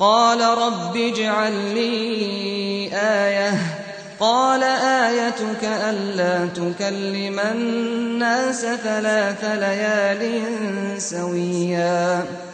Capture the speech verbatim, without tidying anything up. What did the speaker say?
قال رب اجعل لي آية قال آيتك ألا تكلم الناس ثلاث ليال سويا